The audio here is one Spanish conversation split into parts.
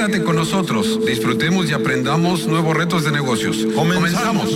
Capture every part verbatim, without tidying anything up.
Quédate con nosotros, disfrutemos y aprendamos nuevos retos de negocios. Comenzamos.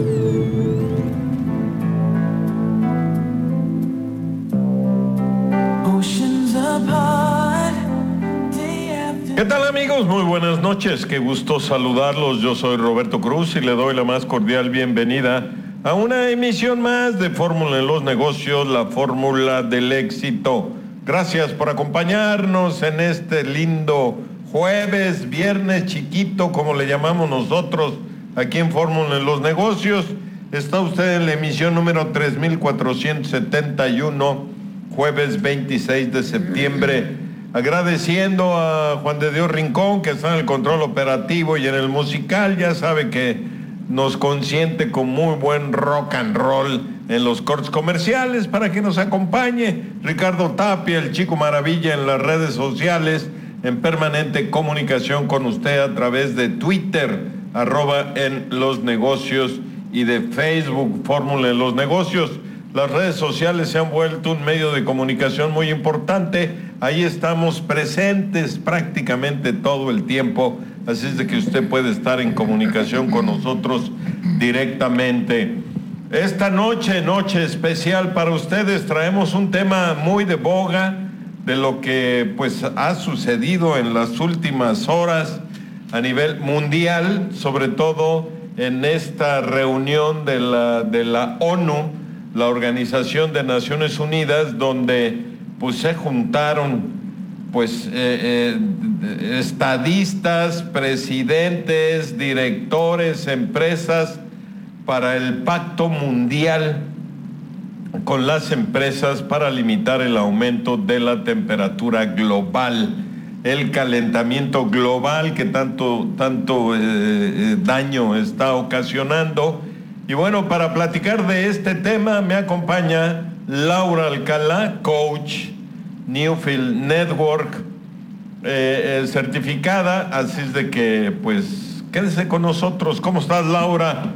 ¿Qué tal, amigos? Muy buenas noches, qué gusto saludarlos. Yo soy Roberto Cruz y le doy la más cordial bienvenida a una emisión más de Fórmula en los Negocios, la fórmula del éxito. Gracias por acompañarnos en este lindo jueves, viernes chiquito, como le llamamos nosotros aquí en Fórmula en los Negocios. Está usted en la emisión número tres mil cuatrocientos setenta y uno, jueves veintiséis de septiembre. Agradeciendo a Juan de Dios Rincón, que está en el control operativo y en el musical. Ya sabe que nos consiente con muy buen rock and roll en los cortes comerciales para que nos acompañe. Ricardo Tapia, el Chico Maravilla, en las redes sociales, en permanente comunicación con usted a través de Twitter, arroba en los negocios, y de Facebook, Fórmula en los Negocios. Las redes sociales se han vuelto un medio de comunicación muy importante. Ahí estamos presentes prácticamente todo el tiempo, así es de que usted puede estar en comunicación con nosotros directamente. Esta noche, noche especial para ustedes, traemos un tema muy de boga de lo que pues ha sucedido en las últimas horas a nivel mundial, sobre todo en esta reunión de la, de la ONU, la Organización de Naciones Unidas, donde pues se juntaron pues eh, eh, estadistas, presidentes, directores, empresas para el pacto mundial con las empresas para limitar el aumento de la temperatura global, el calentamiento global que tanto, tanto eh, eh, daño está ocasionando. Y bueno, para platicar de este tema me acompaña Laura Alcalá, coach, Newfield Network, eh, eh, certificada, así es de que pues quédese con nosotros. ¿Cómo estás, Laura?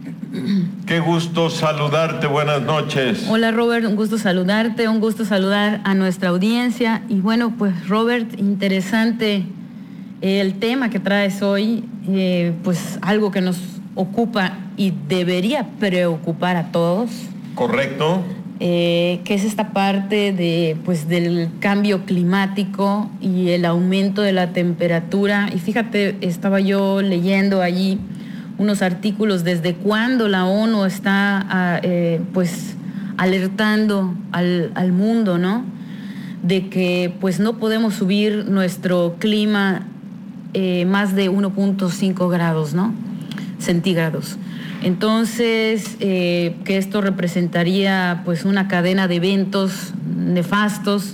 Qué gusto saludarte, buenas noches. Hola, Robert, un gusto saludarte, un gusto saludar a nuestra audiencia. Y bueno, pues Robert, interesante el tema que traes hoy, eh, pues algo que nos ocupa y debería preocupar a todos. Correcto. Eh, que es esta parte de, pues, del cambio climático y el aumento de la temperatura. Y fíjate, estaba yo leyendo allí unos artículos desde cuándo la ONU está eh, pues alertando al, al mundo, ¿no? De que pues no podemos subir nuestro clima eh, más de uno punto cinco grados, ¿no? Centígrados. Entonces, eh, que esto representaría pues una cadena de eventos nefastos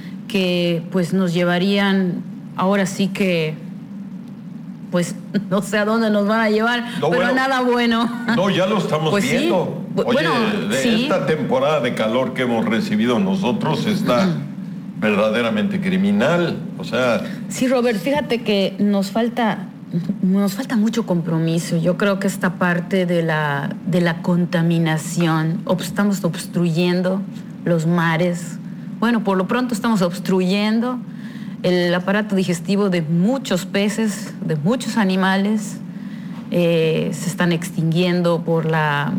que pues nos llevarían, ahora sí que, pues no sé a dónde nos van a llevar, no, pero bueno, nada bueno. No, ya lo estamos pues viendo. Sí. Oye, bueno, de sí. Esta temporada de calor que hemos recibido nosotros está uh-huh. verdaderamente criminal. O sea. Sí, Robert, fíjate que nos falta. Nos falta mucho compromiso. Yo creo que esta parte de la, de la contaminación, estamos obstruyendo los mares. Bueno, por lo pronto estamos obstruyendo el aparato digestivo de muchos peces, de muchos animales. Eh, se están extinguiendo por la,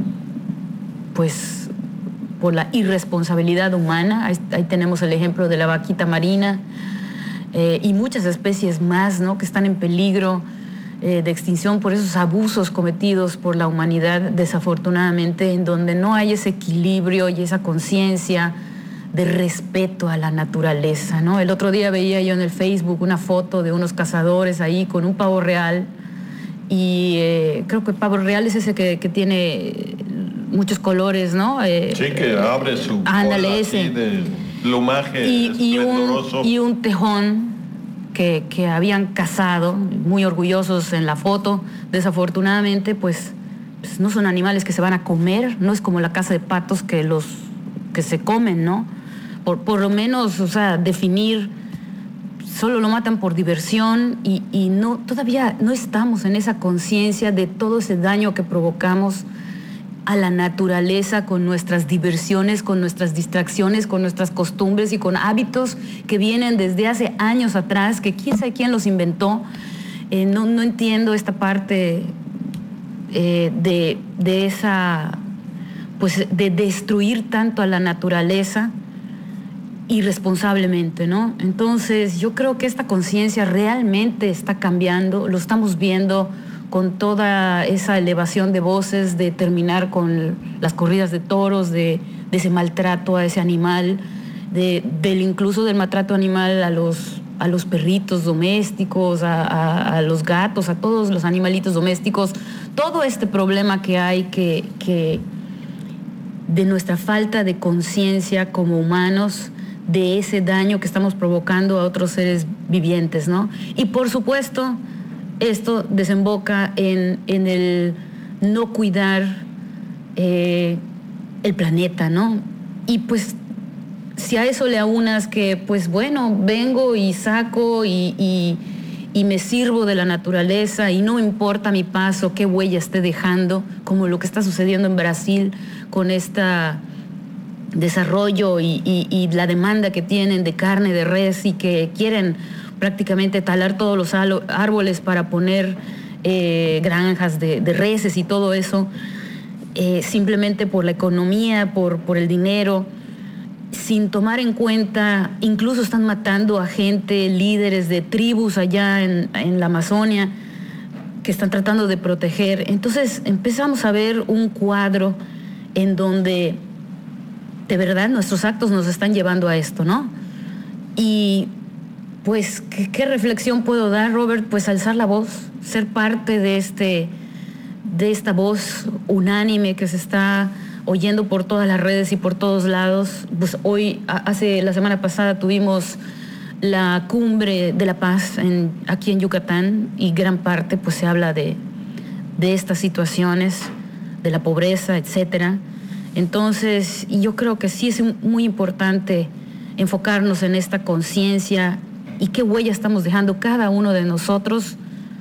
pues, por la irresponsabilidad humana. Ahí, ahí tenemos el ejemplo de la vaquita marina eh, y muchas especies más, ¿no?, que están en peligro Eh, de extinción por esos abusos cometidos por la humanidad, desafortunadamente, en donde no hay ese equilibrio y esa conciencia de respeto a la naturaleza, ¿no? El otro día veía yo en el Facebook una foto de unos cazadores ahí con un pavo real, y eh, creo que el pavo real es ese que, que tiene muchos colores, ¿no? Eh, sí, que abre su ándale, cola ese. así de plumaje y, y, un, y un tejón Que, que habían cazado, muy orgullosos en la foto. Desafortunadamente, pues, pues no son animales que se van a comer, no es como la caza de patos que los que se comen, ¿no? Por, por lo menos, o sea, definir, solo lo matan por diversión y, y no, todavía no estamos en esa conciencia de todo ese daño que provocamos a la naturaleza con nuestras diversiones, con nuestras distracciones, con nuestras costumbres y con hábitos que vienen desde hace años atrás, que quién sabe quién los inventó. Eh, no, no entiendo esta parte eh, de, de esa, pues de destruir tanto a la naturaleza irresponsablemente, ¿no? Entonces yo creo que esta conciencia realmente está cambiando, lo estamos viendo con toda esa elevación de voces, de terminar con las corridas de toros, de, de ese maltrato a ese animal, de, del incluso del maltrato animal a los, a los perritos domésticos, a, a, a los gatos, a todos los animalitos domésticos, todo este problema que hay que, que de nuestra falta de conciencia como humanos, de ese daño que estamos provocando a otros seres vivientes, ¿no? Y por supuesto, esto desemboca en, en el no cuidar eh, el planeta, ¿no? Y pues, si a eso le aunas que, pues bueno, vengo y saco y, y, y me sirvo de la naturaleza y no importa mi paso, qué huella esté dejando, como lo que está sucediendo en Brasil con esta desarrollo y, y, y la demanda que tienen de carne de res y que quieren prácticamente talar todos los árboles para poner eh, granjas de, de reses y todo eso, eh, simplemente por la economía, por, por el dinero, sin tomar en cuenta, incluso están matando a gente, líderes de tribus allá en, en la Amazonia, que están tratando de proteger. Entonces empezamos a ver un cuadro en donde de verdad nuestros actos nos están llevando a esto, ¿no? Y pues, ¿qué, qué reflexión puedo dar, Robert? Pues alzar la voz, ser parte de, este, de esta voz unánime que se está oyendo por todas las redes y por todos lados. Pues hoy, hace la semana pasada tuvimos la cumbre de la paz en, aquí en Yucatán y gran parte pues se habla de, de estas situaciones, de la pobreza, etcétera. Entonces, yo creo que sí es muy importante enfocarnos en esta conciencia y qué huella estamos dejando cada uno de nosotros,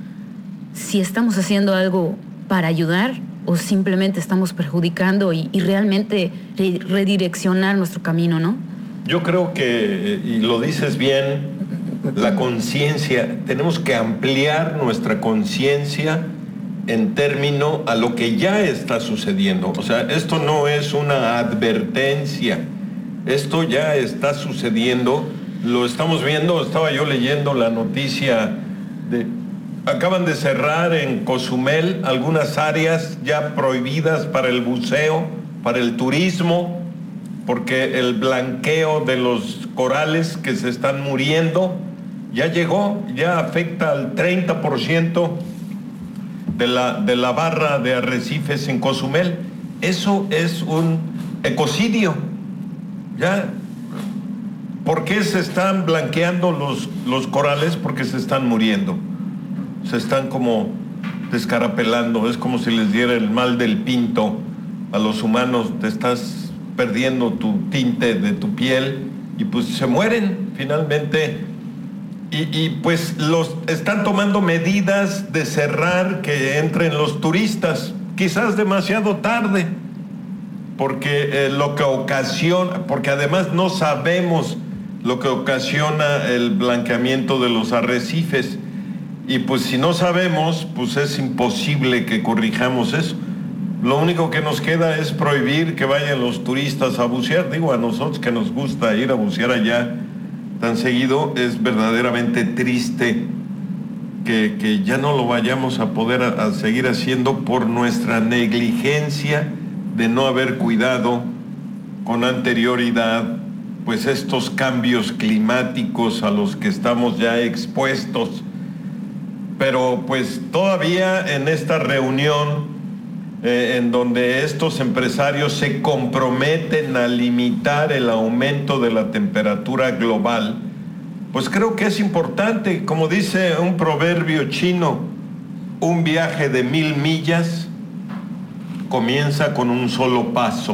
si estamos haciendo algo para ayudar o simplemente estamos perjudicando y, y realmente re- redireccionar nuestro camino, ¿no? Yo creo que, y lo dices bien, la conciencia, tenemos que ampliar nuestra conciencia en término a lo que ya está sucediendo. O sea, esto no es una advertencia, esto ya está sucediendo, lo estamos viendo. Estaba yo leyendo la noticia de, acaban de cerrar en Cozumel algunas áreas ya prohibidas para el buceo, para el turismo, porque el blanqueo de los corales que se están muriendo ya llegó, ya afecta al treinta por ciento De la, de la barra de arrecifes en Cozumel. Eso es un ecocidio. ¿Ya? ¿Por qué se están blanqueando los, los corales? Porque se están muriendo. Se están como descarapelando. Es como si les diera el mal del pinto a los humanos. Te estás perdiendo tu tinte de tu piel y pues se mueren finalmente. Y, y pues los están tomando medidas de cerrar que entren los turistas, quizás demasiado tarde, porque eh, lo que ocasiona, porque además no sabemos lo que ocasiona el blanqueamiento de los arrecifes, y pues si no sabemos, pues es imposible que corrijamos eso. Lo único que nos queda es prohibir que vayan los turistas a bucear. Digo, a nosotros que nos gusta ir a bucear allá tan seguido, es verdaderamente triste que, que ya no lo vayamos a poder a, a seguir haciendo por nuestra negligencia de no haber cuidado con anterioridad pues estos cambios climáticos a los que estamos ya expuestos. Pero pues todavía en esta reunión eh, en donde estos empresarios se comprometen a limitar el aumento de la temperatura global, pues creo que es importante, como dice un proverbio chino, un viaje de mil millas comienza con un solo paso.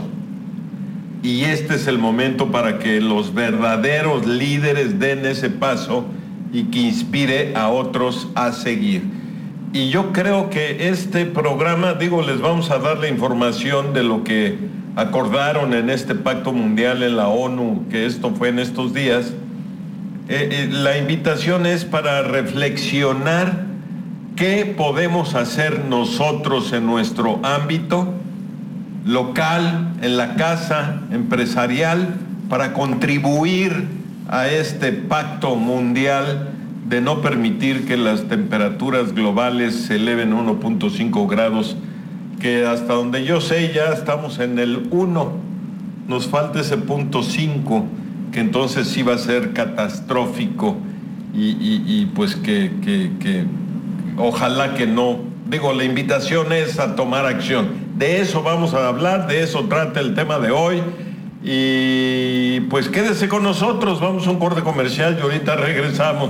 Y este es el momento para que los verdaderos líderes den ese paso y que inspire a otros a seguir. y yo creo que este programa, digo, les vamos a dar la información de lo que acordaron en este pacto mundial en la ONU, que esto fue en estos días. Eh, eh, la invitación es para reflexionar qué podemos hacer nosotros en nuestro ámbito local, en la casa empresarial, para contribuir a este pacto mundial de no permitir que las temperaturas globales se eleven uno punto cinco grados, que hasta donde yo sé ya estamos en el uno, nos falta ese punto cinco, que entonces sí va a ser catastrófico y, y, y pues que, que, que ojalá que no. Digo, la invitación es a tomar acción. De eso vamos a hablar, de eso trata el tema de hoy. Y pues quédese con nosotros, vamos a un corte comercial y ahorita regresamos.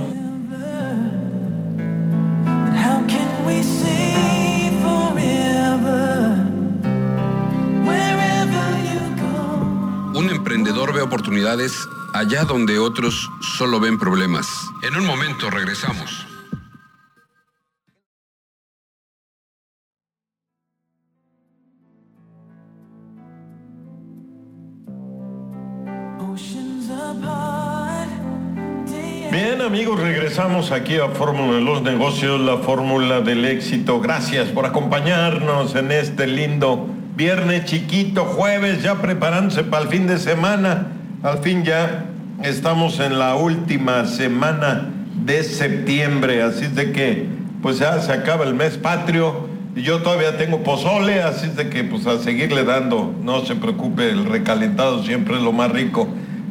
Un emprendedor ve oportunidades allá donde otros solo ven problemas. En un momento regresamos. Bien, amigos, regresamos aquí a Fórmula de los Negocios, la fórmula del éxito. Gracias por acompañarnos en este lindo viernes chiquito, jueves, ya preparándose para el fin de semana. Al fin ya estamos en la última semana de septiembre, así de que pues ya se acaba el mes patrio y yo todavía tengo pozole, así de que pues a seguirle dando, no se preocupe, el recalentado siempre es lo más rico.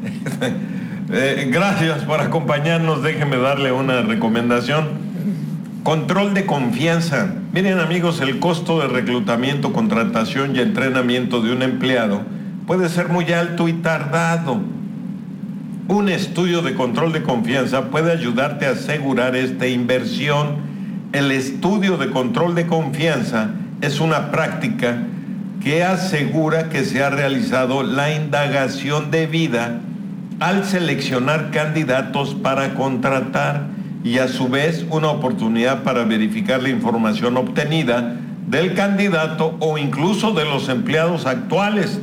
eh, gracias por acompañarnos, déjenme darle una recomendación. Control de confianza. Miren, amigos, el costo de reclutamiento, contratación y entrenamiento de un empleado puede ser muy alto y tardado. Un estudio de control de confianza puede ayudarte a asegurar esta inversión. El estudio de control de confianza es una práctica que asegura que se ha realizado la indagación debida al seleccionar candidatos para contratar, y a su vez una oportunidad para verificar la información obtenida del candidato o incluso de los empleados actuales.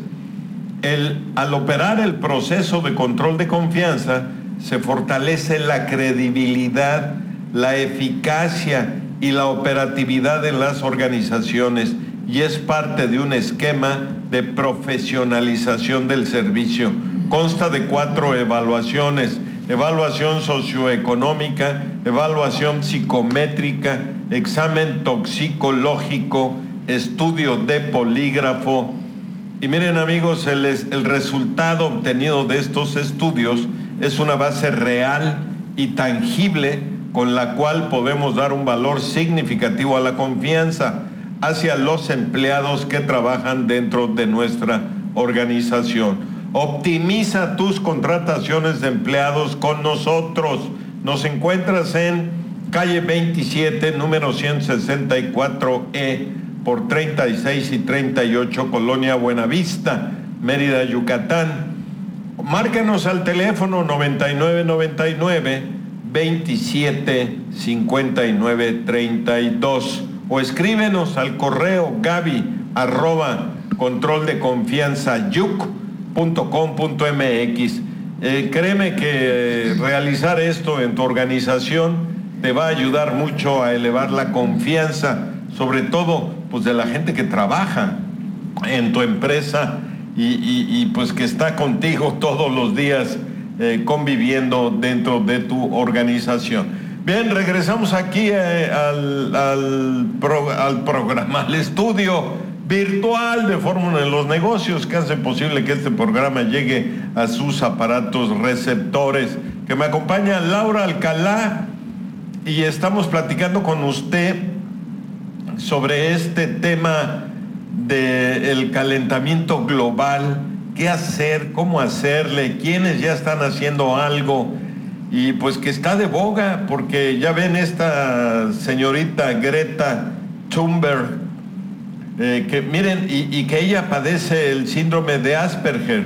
El, al operar el proceso de control de confianza, se fortalece la credibilidad, la eficacia y la operatividad de las organizaciones y es parte de un esquema de profesionalización del servicio. Consta de cuatro evaluaciones: evaluación socioeconómica, evaluación psicométrica, examen toxicológico, estudio de polígrafo. Y miren, amigos, el, el resultado obtenido de estos estudios es una base real y tangible con la cual podemos dar un valor significativo a la confianza hacia los empleados que trabajan dentro de nuestra organización. Optimiza tus contrataciones de empleados con nosotros. Nos encuentras en calle veintisiete, número ciento sesenta y cuatro E, por treinta y seis y treinta y ocho, Colonia Buenavista, Mérida, Yucatán. Márcanos al teléfono noventa y nueve noventa y nueve, veintisiete, cincuenta y nueve, treinta y dos o escríbenos al correo gaby arroba control de confianza yuc punto com punto mx. Eh, créeme que realizar esto en tu organización te va a ayudar mucho a elevar la confianza, sobre todo pues de la gente que trabaja en tu empresa y, y, y pues que está contigo todos los días eh, conviviendo dentro de tu organización. Bien, regresamos aquí eh, al, al, pro, al programa, al estudio virtual de Fórmula de los Negocios, que hace posible que este programa llegue a sus aparatos receptores. Que me acompaña Laura Alcalá y estamos platicando con usted sobre este tema del calentamiento global, qué hacer, cómo hacerle, quiénes ya están haciendo algo y pues que está de boga, porque ya ven esta señorita Greta Thunberg, Eh, que miren, y, y que ella padece el síndrome de Asperger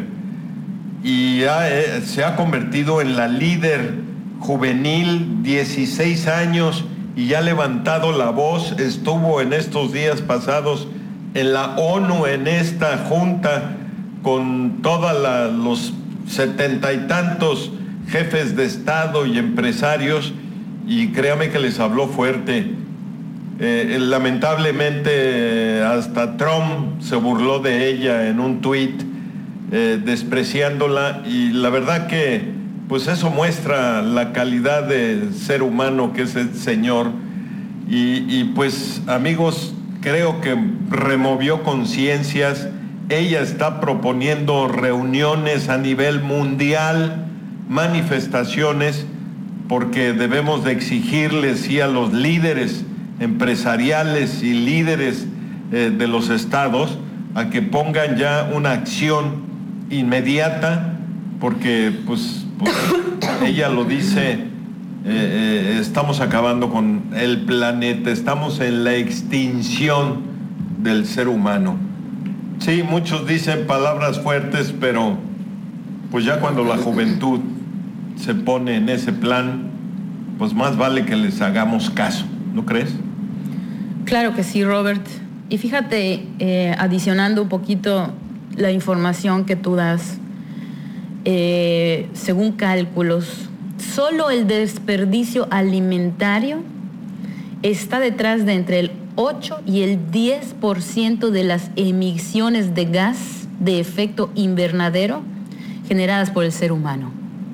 y ha, eh, se ha convertido en la líder juvenil, dieciséis años, y ya ha levantado la voz. Estuvo en estos días pasados en la ONU, en esta junta, con todos los setenta y tantos jefes de Estado y empresarios, y créame que les habló fuerte. Eh, lamentablemente hasta Trump se burló de ella en un tuit, eh, despreciándola, y la verdad que pues eso muestra la calidad de ser humano que es el señor. Y, y pues amigos, creo que removió conciencias. Ella está proponiendo reuniones a nivel mundial, manifestaciones, porque debemos de exigirles sí a los líderes empresariales y líderes eh, de los estados a que pongan ya una acción inmediata, porque pues, pues ella lo dice, eh, eh, estamos acabando con el planeta, estamos en la extinción del ser humano. Sí, muchos dicen palabras fuertes, pero pues ya cuando la juventud se pone en ese plan, pues más vale que les hagamos caso, ¿no crees? Claro que sí, Robert. Y fíjate, eh, adicionando un poquito la información que tú das, eh, según cálculos, solo el desperdicio alimentario está detrás de entre el ocho y el diez por ciento de las emisiones de gas de efecto invernadero generadas por el ser humano.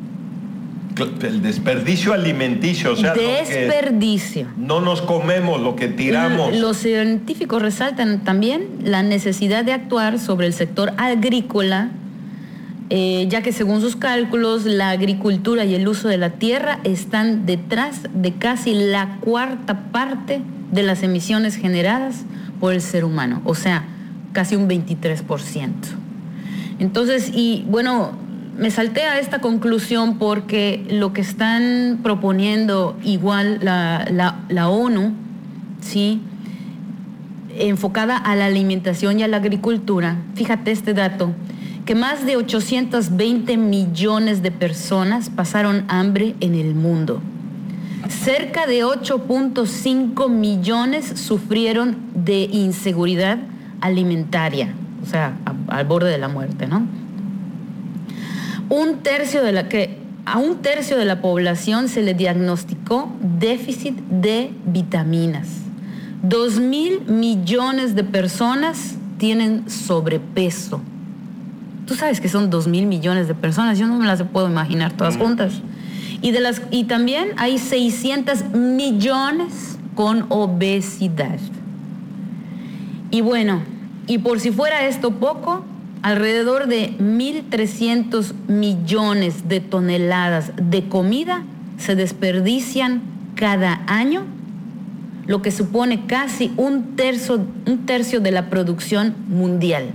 El desperdicio alimenticio, o sea, desperdicio. No nos comemos lo que tiramos. Los científicos resaltan también la necesidad de actuar sobre el sector agrícola, eh, ya que según sus cálculos, la agricultura y el uso de la tierra están detrás de casi la cuarta parte de las emisiones generadas por el ser humano, o sea, casi un veintitrés por ciento. Entonces, y bueno, me salté a esta conclusión porque lo que están proponiendo igual la, la, la ONU, ¿sí?, enfocada a la alimentación y a la agricultura, fíjate este dato, que más de ochocientos veinte millones de personas pasaron hambre en el mundo. Cerca de ocho punto cinco millones sufrieron de inseguridad alimentaria, o sea, a, al borde de la muerte, ¿no? Un tercio de la que, a un tercio de la población se le diagnosticó déficit de vitaminas. Dos mil millones de personas tienen sobrepeso. Tú sabes que son dos mil millones de personas, yo no me las puedo imaginar todas juntas. Y, de las, y también hay seiscientos millones con obesidad. Y bueno, y por si fuera esto poco, alrededor de mil trescientos millones de toneladas de comida se desperdician cada año, lo que supone casi un tercio, un tercio de la producción mundial.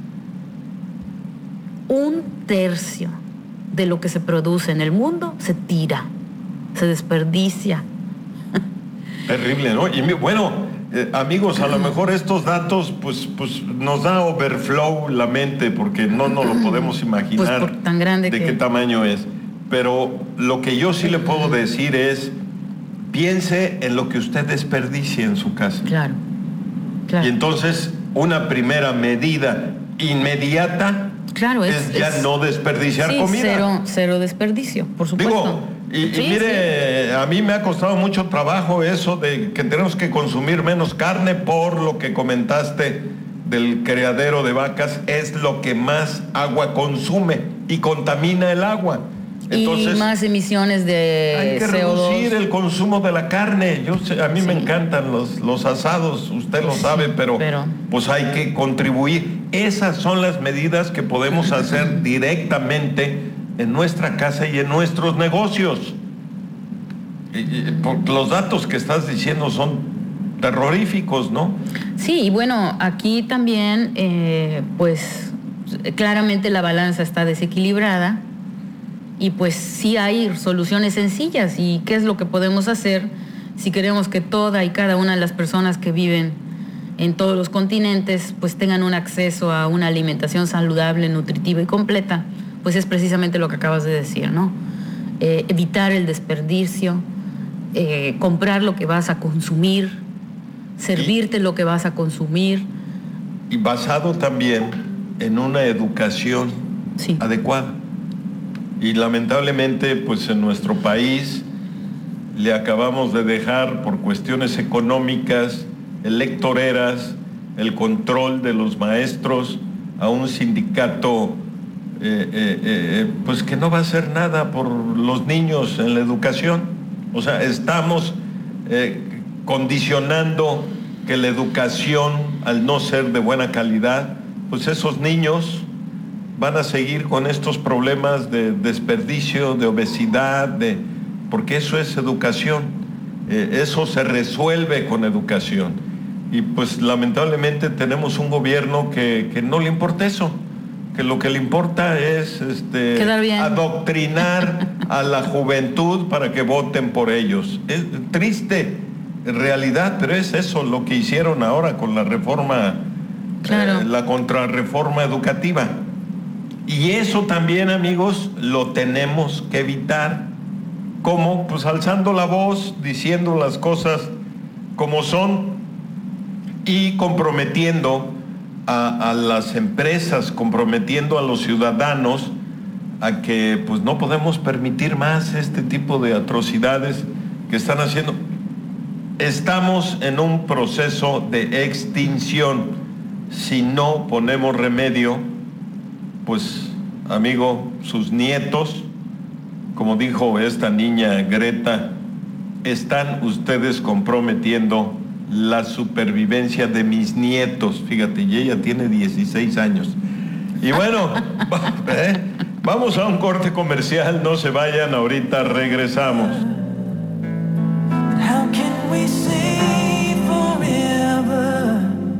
Un tercio de lo que se produce en el mundo se tira, se desperdicia. Terrible, ¿no? Y bueno, eh, amigos, a lo mejor estos datos pues, pues nos da overflow la mente porque no nos lo podemos imaginar, pues por tan grande de que... qué tamaño es. Pero lo que yo sí le puedo decir es, piense en lo que usted desperdicia en su casa. Claro, claro. Y entonces una primera medida inmediata, claro, es, es ya es, no desperdiciar sí, comida. Cero, cero desperdicio, por supuesto. Digo, y, sí, y mire, sí. A mí me ha costado mucho trabajo eso de que tenemos que consumir menos carne por lo que comentaste del criadero de vacas, es lo que más agua consume y contamina el agua. Entonces, y más emisiones de hay que C O dos. Reducir el consumo de la carne. Yo sé, a mí sí. me encantan los, los asados, usted lo sí, sabe, pero, pero pues hay que contribuir. Esas son las medidas que podemos hacer directamente en nuestra casa y en nuestros negocios. Y, y, los datos que estás diciendo son terroríficos, ¿no? Sí, y bueno, aquí también, eh, pues, claramente la balanza está desequilibrada. Y pues sí hay soluciones sencillas. ¿Y qué es lo que podemos hacer si queremos que toda y cada una de las personas que viven en todos los continentes pues tengan un acceso a una alimentación saludable, nutritiva y completa? Pues es precisamente lo que acabas de decir, ¿no? Eh, evitar el desperdicio, eh, comprar lo que vas a consumir, servirte lo que vas a consumir. Y basado también en una educación sí. adecuada. Y lamentablemente, pues en nuestro país le acabamos de dejar por cuestiones económicas, electoreras, el control de los maestros a un sindicato eh, eh, eh, pues que no va a hacer nada por los niños en la educación. O sea, estamos eh, condicionando que la educación, al no ser de buena calidad, pues esos niños van a seguir con estos problemas de desperdicio, de obesidad, de, porque eso es educación, eh, eso se resuelve con educación. Y pues lamentablemente tenemos un gobierno que, que no le importa eso, que lo que le importa es este, adoctrinar a la juventud para que voten por ellos. Es triste realidad, pero es eso lo que hicieron ahora con la reforma, claro. eh, la contrarreforma educativa. Y eso también, amigos, lo tenemos que evitar. ¿Cómo? Pues alzando la voz, diciendo las cosas como son y comprometiendo a, a las empresas, comprometiendo a los ciudadanos a que pues no podemos permitir más este tipo de atrocidades que están haciendo. Estamos en un proceso de extinción. Si no ponemos remedio, pues, amigo, sus nietos, como dijo esta niña Greta, están ustedes comprometiendo la supervivencia de mis nietos. Fíjate, y ella tiene dieciséis años. Y bueno, ¿eh? Vamos a un corte comercial, no se vayan, ahorita regresamos. How can we say forever?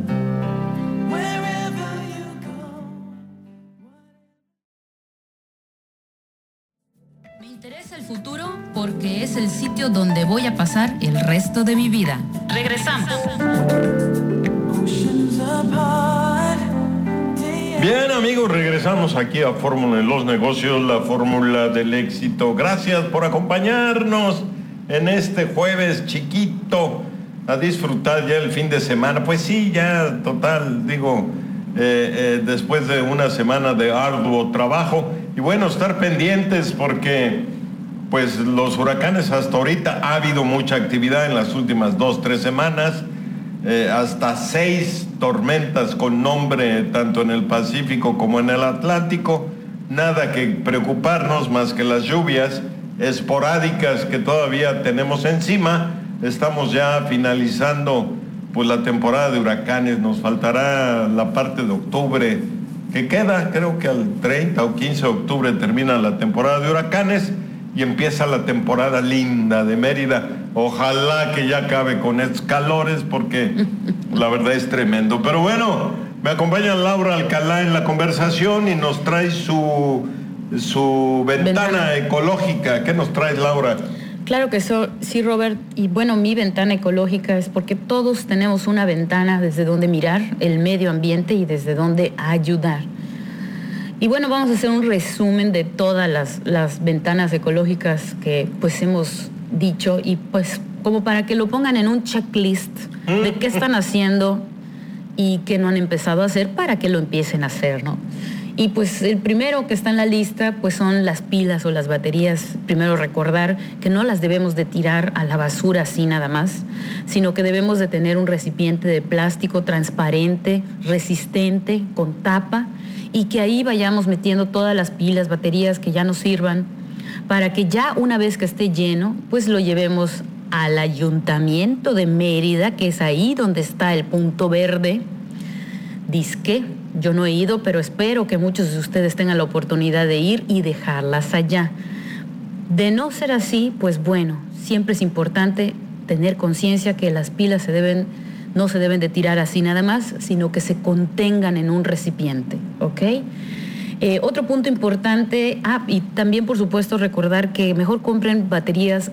Me interesa el futuro porque es el sitio donde voy a pasar el resto de mi vida. Regresamos. Bien, amigos, regresamos aquí a Fórmula en los Negocios, la fórmula del éxito. Gracias por acompañarnos en este jueves chiquito, a disfrutar ya el fin de semana. Pues sí, ya total, digo, eh, eh, después de una semana de arduo trabajo. Y bueno, estar pendientes porque pues los huracanes hasta ahorita ha habido mucha actividad en las últimas dos, tres semanas. Eh, hasta seis tormentas con nombre tanto en el Pacífico como en el Atlántico. Nada que preocuparnos más que las lluvias esporádicas que todavía tenemos encima. Estamos ya finalizando pues la temporada de huracanes. Nos faltará la parte de octubre que queda, creo que al treinta o quince de octubre termina la temporada de huracanes y empieza la temporada linda de Mérida. Ojalá que ya acabe con estos calores porque la verdad es tremendo. Pero bueno, me acompaña Laura Alcalá en la conversación y nos trae su, su ventana, ventana ecológica. ¿Qué nos traes, Laura? Claro que so, sí, Robert. Y bueno, mi ventana ecológica es porque todos tenemos una ventana desde donde mirar el medio ambiente y desde donde ayudar. Y bueno, vamos a hacer un resumen de todas las, las ventanas ecológicas que pues hemos dicho y pues como para que lo pongan en un checklist de qué están haciendo y qué no han empezado a hacer para que lo empiecen a hacer, ¿no? Y pues el primero que está en la lista pues son las pilas o las baterías. Primero recordar que no las debemos de tirar a la basura así nada más, sino que debemos de tener un recipiente de plástico transparente, resistente, con tapa, y que ahí vayamos metiendo todas las pilas, baterías que ya nos sirvan, para que ya una vez que esté lleno, pues lo llevemos al Ayuntamiento de Mérida, que es ahí donde está el punto verde. Disque, yo no he ido, pero espero que muchos de ustedes tengan la oportunidad de ir y dejarlas allá. De no ser así, pues bueno, siempre es importante tener conciencia que las pilas se deben no se deben de tirar así nada más, sino que se contengan en un recipiente, ¿ok? Eh, otro punto importante, ah, y también por supuesto recordar que mejor compren baterías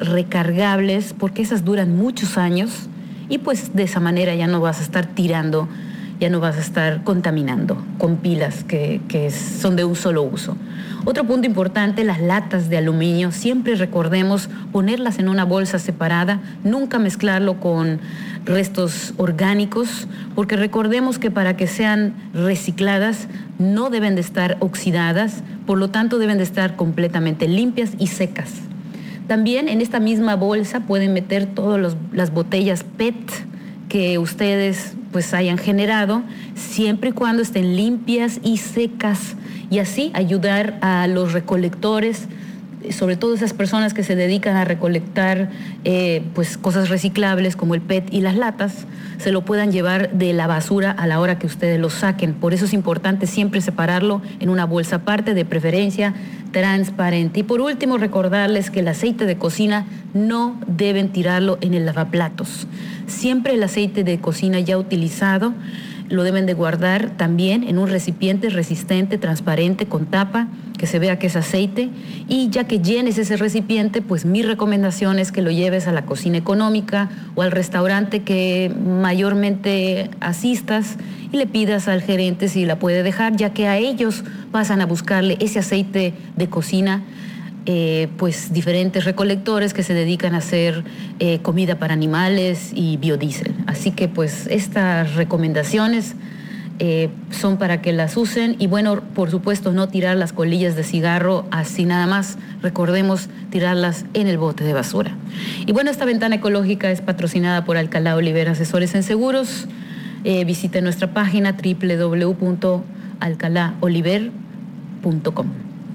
recargables porque esas duran muchos años y pues de esa manera ya no vas a estar tirando ya no vas a estar contaminando con pilas que, que son de un solo uso. Otro punto importante, las latas de aluminio, siempre recordemos ponerlas en una bolsa separada, nunca mezclarlo con restos orgánicos, porque recordemos que para que sean recicladas no deben de estar oxidadas, por lo tanto deben de estar completamente limpias y secas. También en esta misma bolsa pueden meter todas las botellas P E T que ustedes pues hayan generado, siempre y cuando estén limpias y secas, y así ayudar a los recolectores, sobre todo esas personas que se dedican a recolectar eh, pues cosas reciclables como el P E T y las latas, se lo puedan llevar de la basura a la hora que ustedes lo saquen. Por eso es importante siempre separarlo en una bolsa aparte, de preferencia transparente. Y por último, recordarles que el aceite de cocina no deben tirarlo en el lavaplatos. Siempre el aceite de cocina ya utilizado lo deben de guardar también en un recipiente resistente, transparente, con tapa, que se vea que es aceite, y ya que llenes ese recipiente, pues mi recomendación es que lo lleves a la cocina económica o al restaurante que mayormente asistas y le pidas al gerente si la puede dejar, ya que a ellos pasan a buscarle ese aceite de cocina, eh, pues diferentes recolectores que se dedican a hacer eh, comida para animales y biodiesel. Así que pues estas recomendaciones Eh, son para que las usen, y bueno, por supuesto no tirar las colillas de cigarro así nada más, recordemos tirarlas en el bote de basura. Y bueno, esta ventana ecológica es patrocinada por Alcalá Oliver Asesores en Seguros. Eh, visite nuestra página doble u doble u doble u punto alcalá oliver punto com.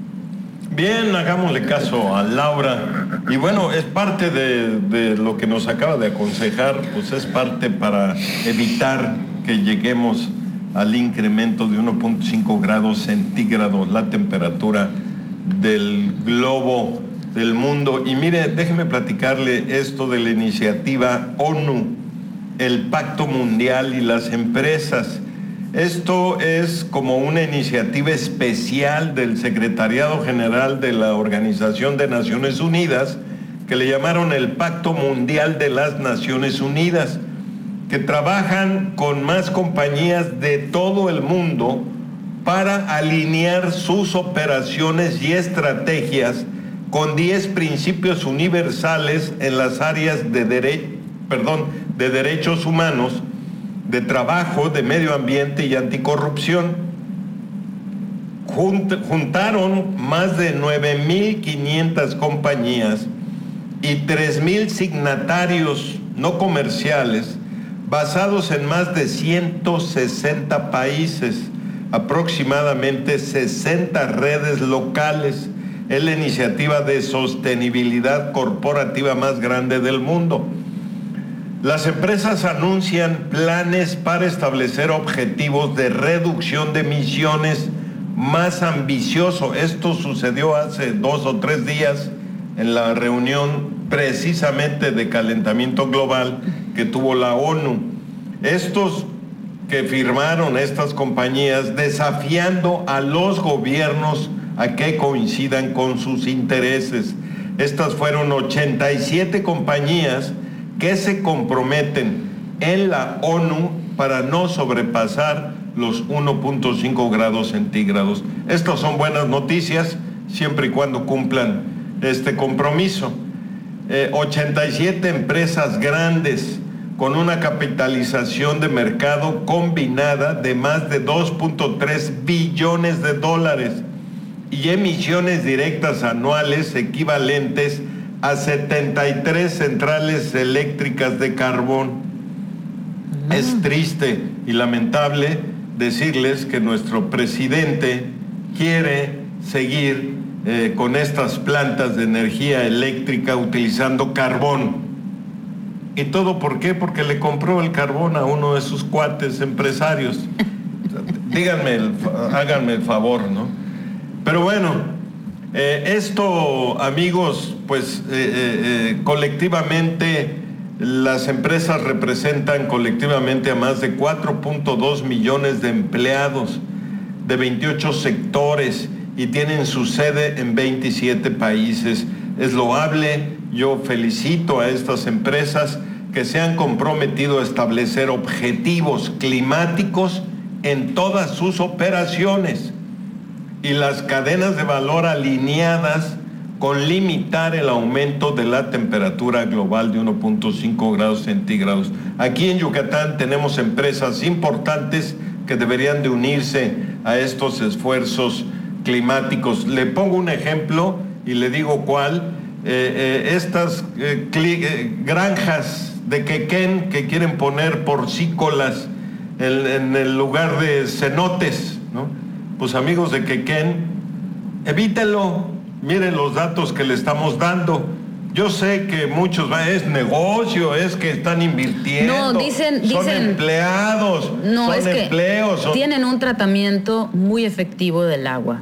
Bien, hagámosle caso a Laura. Y bueno, es parte de, de lo que nos acaba de aconsejar, pues es parte para evitar que lleguemos al incremento de uno punto cinco grados centígrados la temperatura del globo del mundo. Y mire, déjeme platicarle esto de la iniciativa ONU, el Pacto Mundial y las empresas. Esto es como una iniciativa especial del Secretariado General de la Organización de Naciones Unidas, que le llamaron el Pacto Mundial de las Naciones Unidas, que trabajan con más compañías de todo el mundo para alinear sus operaciones y estrategias con diez principios universales en las áreas de, dere- perdón, de derechos humanos, de trabajo, de medio ambiente y anticorrupción. Junt- juntaron más de nueve mil quinientas compañías y tres mil signatarios no comerciales basados en más de ciento sesenta países, aproximadamente sesenta redes locales. Es la iniciativa de sostenibilidad corporativa más grande del mundo. Las empresas anuncian planes para establecer objetivos de reducción de emisiones más ambiciosos. Esto sucedió hace dos o tres días en la reunión precisamente de calentamiento global que tuvo la ONU. Estos que firmaron estas compañías desafiando a los gobiernos a que coincidan con sus intereses. Estas fueron ochenta y siete compañías que se comprometen en la ONU para no sobrepasar los uno punto cinco grados centígrados. Estas son buenas noticias siempre y cuando cumplan este compromiso. Eh, ochenta y siete empresas grandes con una capitalización de mercado combinada de más de dos punto tres billones de dólares y emisiones directas anuales equivalentes a setenta y tres centrales eléctricas de carbón. Mm. Es triste y lamentable decirles que nuestro presidente quiere seguir eh, con estas plantas de energía eléctrica utilizando carbón. ¿Y todo por qué? Porque le compró el carbón a uno de sus cuates empresarios. Díganme, el, háganme el favor, ¿no? Pero bueno, eh, esto, amigos, pues eh, eh, colectivamente las empresas representan colectivamente a más de cuatro punto dos millones de empleados de veintiocho sectores y tienen su sede en veintisiete países. Es loable. Yo felicito a estas empresas que se han comprometido a establecer objetivos climáticos en todas sus operaciones y las cadenas de valor alineadas con limitar el aumento de la temperatura global de uno punto cinco grados centígrados. Aquí en Yucatán tenemos empresas importantes que deberían de unirse a estos esfuerzos climáticos. Le pongo un ejemplo y le digo cuál. Eh, eh, estas eh, eh, granjas de quequén que quieren poner porcícolas en, en el lugar de cenotes, ¿no? Pues amigos de quequén, evítenlo. Miren los datos que le estamos dando. Yo sé que muchos van, es negocio, es que están invirtiendo. No, dicen, son dicen, empleados, no, son es que empleos. Son... tienen un tratamiento muy efectivo del agua.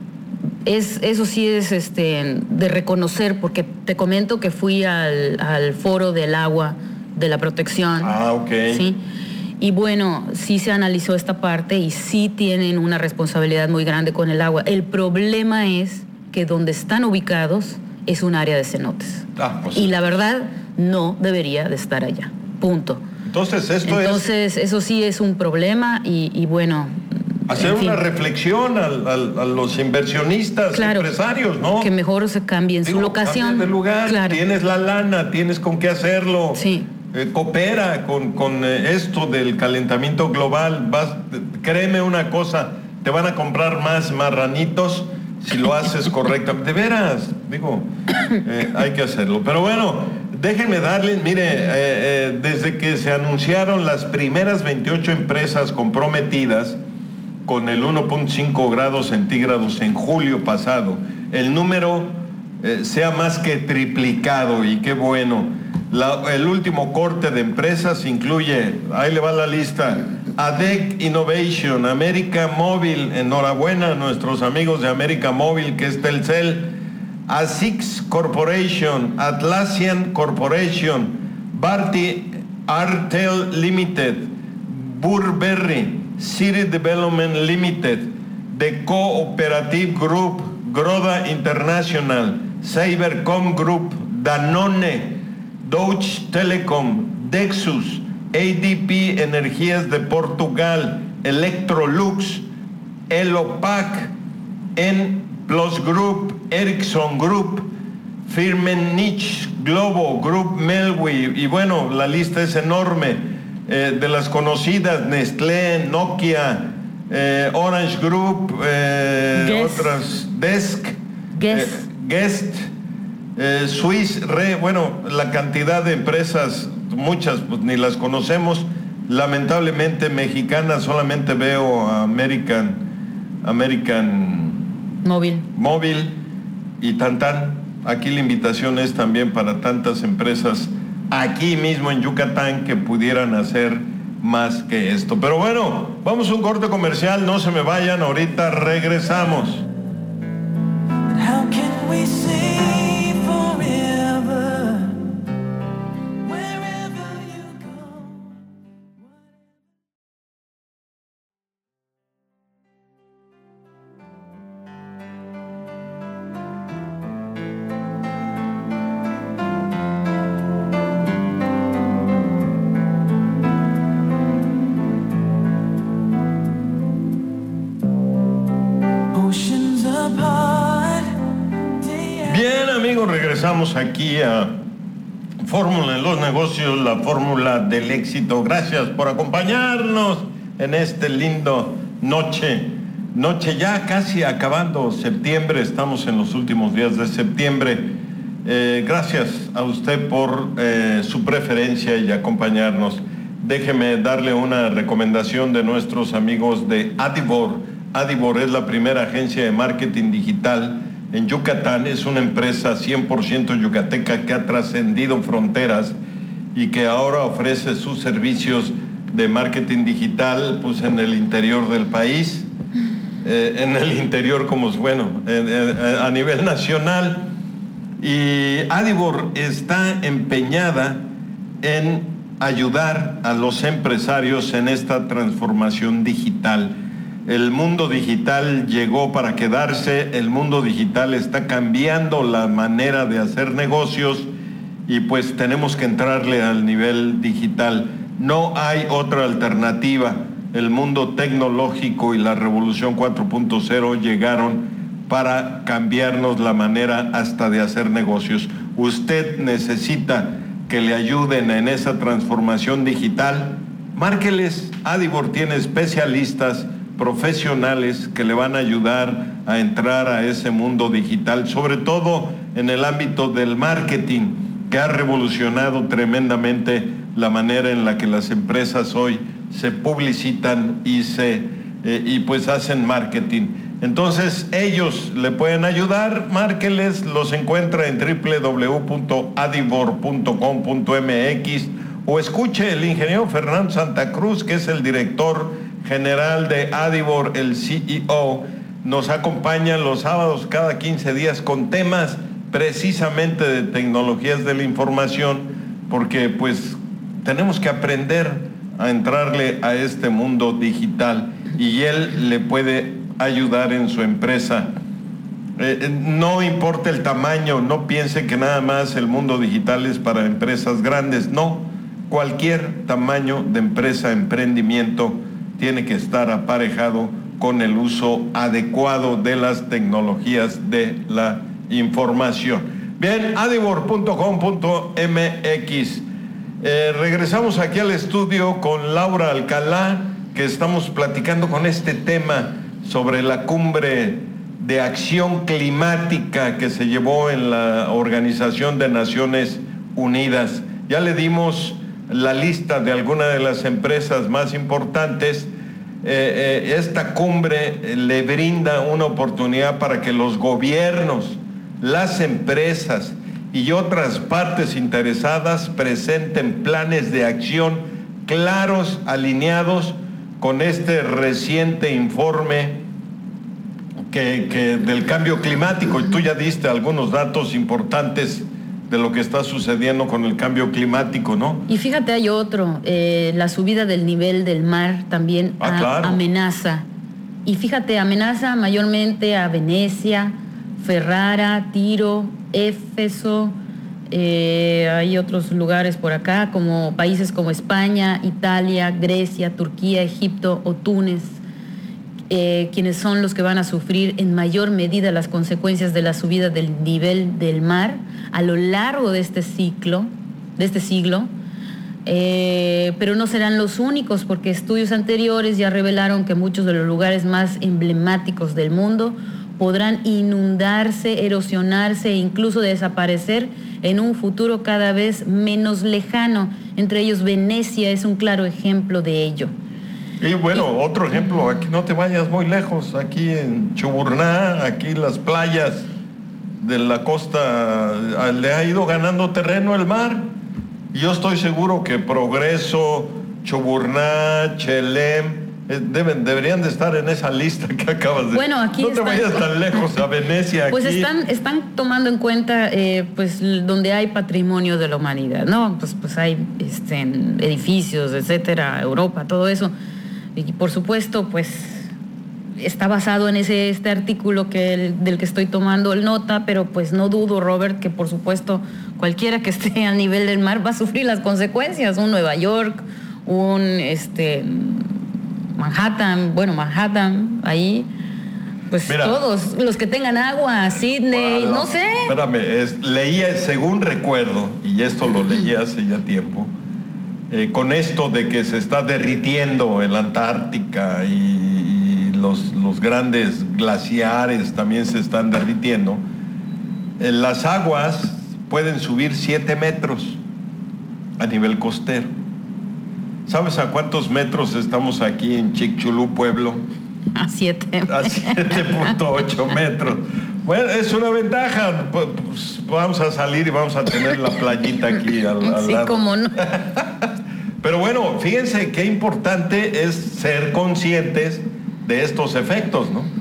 Es, eso sí es este, de reconocer, porque te comento que fui al, al foro del agua, de la protección. Ah, ok. ¿Sí? Y bueno, sí se analizó esta parte y sí tienen una responsabilidad muy grande con el agua. El problema es que donde están ubicados es un área de cenotes. Ah, pues. Y la verdad, no debería de estar allá. Punto. Entonces, esto Entonces, es... eso sí es un problema y, y bueno... Hacer en fin. una reflexión al, al, a los inversionistas, claro, empresarios, ¿no? Que mejor se cambie en Digo, su locación. cambien de lugar, claro. Tienes la lana, tienes con qué hacerlo. Sí. Eh, coopera con, con eh, esto del calentamiento global. Vas, créeme una cosa, te van a comprar más marranitos si lo haces correctamente. De veras, digo, eh, hay que hacerlo. Pero bueno, déjenme darles, mire, eh, eh, desde que se anunciaron las primeras veintiocho empresas comprometidas con el uno punto cinco grados centígrados en julio pasado, el número eh, se ha más que triplicado y qué bueno. La, el último corte de empresas incluye, ahí le va la lista, A D E C Innovation, América Móvil, enhorabuena a nuestros amigos de América Móvil, que es Telcel, A S I C Corporation, Atlassian Corporation, Barty Artel Limited, Burberry, City Development Limited, The Cooperative Group, Groda International, Cybercom Group, Danone, Deutsche Telekom, Dexus, A D P Energías de Portugal, Electrolux, Elopac, N Plus Group, Ericsson Group, Firmenich, Globo, Group Melwi, y bueno, la lista es enorme, eh, de las conocidas, Nestlé, Nokia, eh, Orange Group, eh, Guess. otras, Desk, Guess. eh, Guest, eh, Swiss Re, bueno, la cantidad de empresas, muchas pues ni las conocemos, lamentablemente mexicanas, solamente veo a American, American Móvil. Móvil y tan tan. Aquí la invitación es también para tantas empresas aquí mismo en Yucatán que pudieran hacer más que esto. Pero bueno, vamos a un corte comercial, no se me vayan, ahorita regresamos. How can we say forever wherever you go? Oceans apart. Bien, amigos, regresamos aquí a Fórmula en los Negocios, la fórmula del éxito. Gracias por acompañarnos en este lindo noche. Noche ya casi acabando septiembre, estamos en los últimos días de septiembre. Eh, gracias a usted por eh, su preferencia y acompañarnos. Déjeme darle una recomendación de nuestros amigos de Adibor. Adibor es la primera agencia de marketing digital en Yucatán. Es una empresa cien por ciento yucateca que ha trascendido fronteras y que ahora ofrece sus servicios de marketing digital pues en el interior del país, eh, en el interior como es bueno, eh, eh, a nivel nacional. Y Adibor está empeñada en ayudar a los empresarios en esta transformación digital. El mundo digital llegó para quedarse, el mundo digital está cambiando la manera de hacer negocios y pues tenemos que entrarle al nivel digital. No hay otra alternativa. El mundo tecnológico y la revolución cuatro punto cero llegaron para cambiarnos la manera hasta de hacer negocios. Usted necesita que le ayuden en esa transformación digital. Márqueles. Adibor tiene especialistas profesionales que le van a ayudar a entrar a ese mundo digital, sobre todo en el ámbito del marketing, que ha revolucionado tremendamente la manera en la que las empresas hoy se publicitan y se eh, y pues hacen marketing. Entonces ellos le pueden ayudar. Márqueles, los encuentra en doble u doble u doble u punto adibor punto com punto m x o escuche el ingeniero Fernando Santa Cruz, que es el director general de Adibor, el C E O. Nos acompaña los sábados cada quince días con temas precisamente de tecnologías de la información, porque pues tenemos que aprender a entrarle a este mundo digital y él le puede ayudar en su empresa. Eh, no importa el tamaño, no piense que nada más el mundo digital es para empresas grandes, no, cualquier tamaño de empresa, emprendimiento tiene que estar aparejado con el uso adecuado de las tecnologías de la información. Bien, adibor punto com punto m x. Eh, regresamos aquí al estudio con Laura Alcalá, que estamos platicando con este tema sobre la cumbre de acción climática que se llevó en la Organización de Naciones Unidas. Ya le dimos la lista de algunas de las empresas más importantes. Eh, eh, esta cumbre le brinda una oportunidad para que los gobiernos, las empresas y otras partes interesadas presenten planes de acción claros, alineados con este reciente informe que, que del cambio climático. Y tú ya diste algunos datos importantes de lo que está sucediendo con el cambio climático, ¿no? Y fíjate, hay otro, eh, la subida del nivel del mar también ah, a, claro. amenaza. Y fíjate, amenaza mayormente a Venecia, Ferrara, Tiro, Éfeso, eh, hay otros lugares por acá, como países como España, Italia, Grecia, Turquía, Egipto o Túnez, eh, quienes son los que van a sufrir en mayor medida las consecuencias de la subida del nivel del mar a lo largo de este ciclo, de este siglo. Eh, pero no serán los únicos, porque estudios anteriores ya revelaron que muchos de los lugares más emblemáticos del mundo podrán inundarse, erosionarse e incluso desaparecer en un futuro cada vez menos lejano. Entre ellos Venecia es un claro ejemplo de ello. Y bueno, y, otro ejemplo, aquí no te vayas muy lejos, aquí en Chuburná, aquí las playas de la costa, le ha ido ganando terreno el mar. Yo estoy seguro que Progreso, Chuburná, Chelem, Deben, deberían de estar en esa lista que acabas de... Bueno, aquí no te están, vayas tan lejos, a Venecia. Pues aquí. están, están tomando en cuenta, eh, pues, donde hay patrimonio de la humanidad, ¿no? Pues, pues hay este, edificios, etcétera, Europa, todo eso. Y por supuesto, pues, está basado en ese este artículo que el, del que estoy tomando el nota, pero pues no dudo, Robert, que por supuesto cualquiera que esté al nivel del mar va a sufrir las consecuencias. Un Nueva York, un... este Manhattan, bueno, Manhattan, ahí, pues Mira, todos, los que tengan agua, Sydney, bueno, no sé. Espérame, es, leía, según recuerdo, y esto lo leí hace ya tiempo, eh, con esto de que se está derritiendo en la Antártica y, y los, los grandes glaciares también se están derritiendo, eh, las aguas pueden subir siete metros a nivel costero. ¿Sabes a cuántos metros estamos aquí en Chicxulub, pueblo? A siete. A siete punto ocho metros. Bueno, es una ventaja. Pues vamos a salir y vamos a tener la playita aquí al, al sí, lado. cómo no. Pero bueno, fíjense qué importante es ser conscientes de estos efectos, ¿no?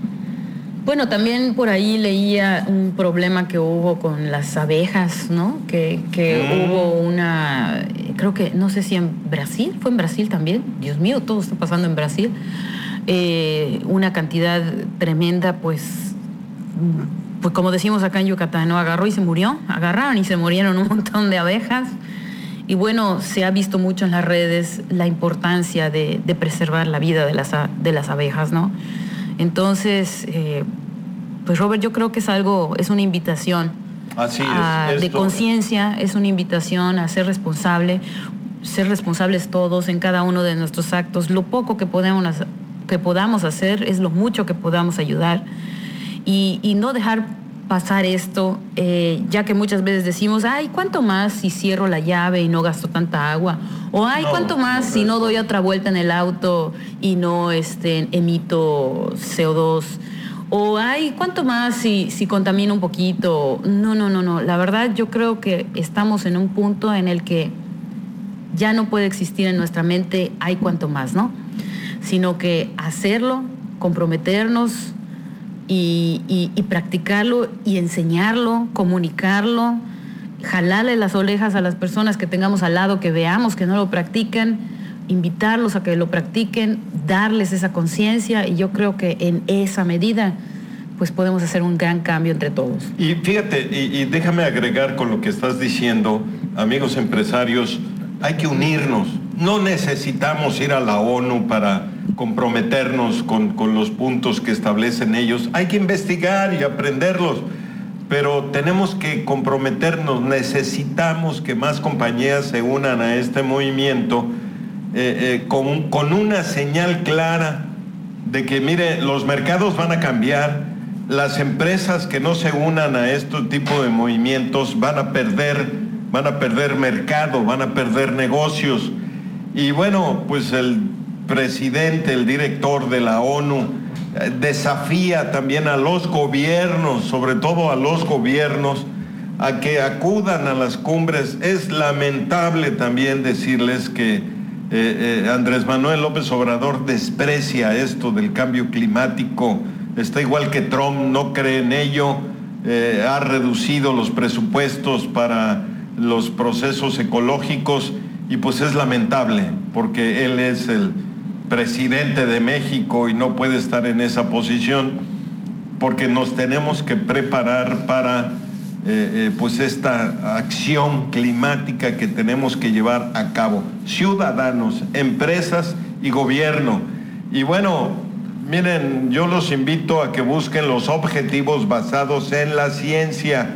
Bueno, también por ahí leía un problema que hubo con las abejas, ¿no? Que, que mm. hubo una, creo que, no sé si en Brasil, fue en Brasil también, Dios mío, todo está pasando en Brasil, eh, una cantidad tremenda, pues, pues como decimos acá en Yucatán, ¿no? Agarró y se murió, agarraron y se murieron un montón de abejas. Y bueno, se ha visto mucho en las redes la importancia de, de preservar la vida de las, de las abejas, ¿no? Entonces, eh, pues Robert, yo creo que es algo, es una invitación Así a, es, de esto... conciencia, es una invitación a ser responsable, ser responsables todos en cada uno de nuestros actos. Lo poco que podemos, que podamos hacer es lo mucho que podamos ayudar y, y no dejar pasar esto, eh, ya que muchas veces decimos, ay, ¿cuánto más si cierro la llave y no gasto tanta agua? O ay, no, ¿cuánto más no, si no doy otra vuelta en el auto y no este, emito C O dos? O ay, ¿cuánto más si, si contamino un poquito? No, no, no, no. La verdad yo creo que estamos en un punto en el que ya no puede existir en nuestra mente, ay, ¿cuánto más? ¿No? Sino que hacerlo, comprometernos, Y, y, y practicarlo y enseñarlo, comunicarlo, jalarle las orejas a las personas que tengamos al lado, que veamos que no lo practican, invitarlos a que lo practiquen, darles esa conciencia y yo creo que en esa medida pues podemos hacer un gran cambio entre todos. Y fíjate, y, y déjame agregar con lo que estás diciendo, amigos empresarios, hay que unirnos. No necesitamos ir a la ONU para comprometernos con, con los puntos que establecen ellos. Hay que investigar y aprenderlos, pero tenemos que comprometernos. Necesitamos que más compañías se unan a este movimiento eh, eh, con, con una señal clara de que, mire, los mercados van a cambiar. Las empresas que no se unan a este tipo de movimientos van a perder, van a perder mercado, van a perder negocios. Y bueno, pues el presidente, el director de la ONU, eh, desafía también a los gobiernos, sobre todo a los gobiernos, a que acudan a las cumbres. Es lamentable también decirles que eh, eh, Andrés Manuel López Obrador desprecia esto del cambio climático, está igual que Trump, no cree en ello, eh, ha reducido los presupuestos para los procesos ecológicos y pues es lamentable porque él es el presidente de México y no puede estar en esa posición porque nos tenemos que preparar para eh, eh, pues esta acción climática que tenemos que llevar a cabo, ciudadanos, empresas y gobierno. Y bueno, miren, yo los invito a que busquen los objetivos basados en la ciencia,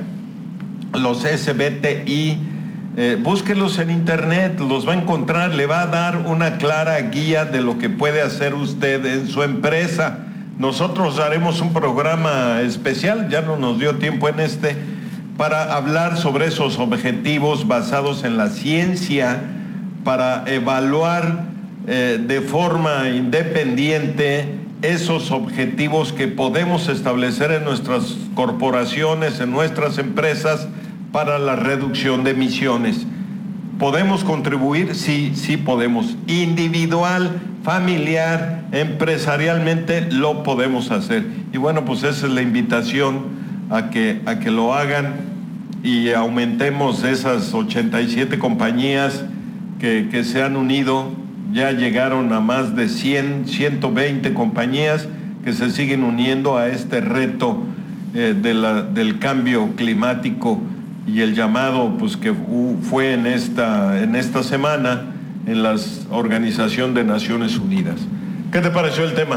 los S B T I. Eh, búsquenlos en internet, los va a encontrar, le va a dar una clara guía de lo que puede hacer usted en su empresa. Nosotros haremos un programa especial, ya no nos dio tiempo en este, para hablar sobre esos objetivos basados en la ciencia, para evaluar eh, de forma independiente esos objetivos que podemos establecer en nuestras corporaciones, en nuestras empresas, para la reducción de emisiones. ¿Podemos contribuir? Sí, sí podemos. Individual, familiar, empresarialmente, lo podemos hacer. Y bueno, pues esa es la invitación a que, a que lo hagan y aumentemos esas ochenta y siete compañías que, que se han unido. Ya llegaron a más de cien, ciento veinte compañías que se siguen uniendo a este reto eh, de la, del cambio climático. Y el llamado pues que fue en esta, en esta semana en la Organización de Naciones Unidas. ¿Qué te pareció el tema?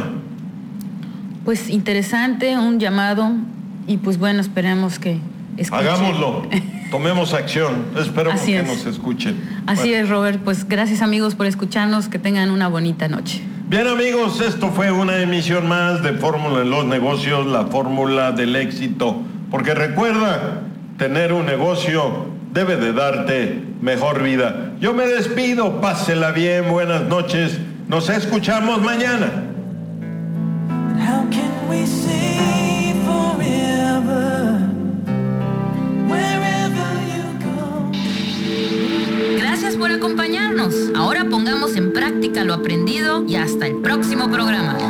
Pues interesante, un llamado y pues bueno, esperemos que escuchen. Hagámoslo, tomemos acción, esperemos Así que es. nos escuchen. Así Bueno. es, Robert, pues gracias amigos por escucharnos, que tengan una bonita noche. Bien amigos, esto fue una emisión más de Fórmula en los Negocios, la fórmula del éxito. Porque recuerda, tener un negocio debe de darte mejor vida. Yo me despido, pásela bien, buenas noches, nos escuchamos mañana. How can we see forever wherever you go? Gracias por acompañarnos. Ahora pongamos en práctica lo aprendido y hasta el próximo programa.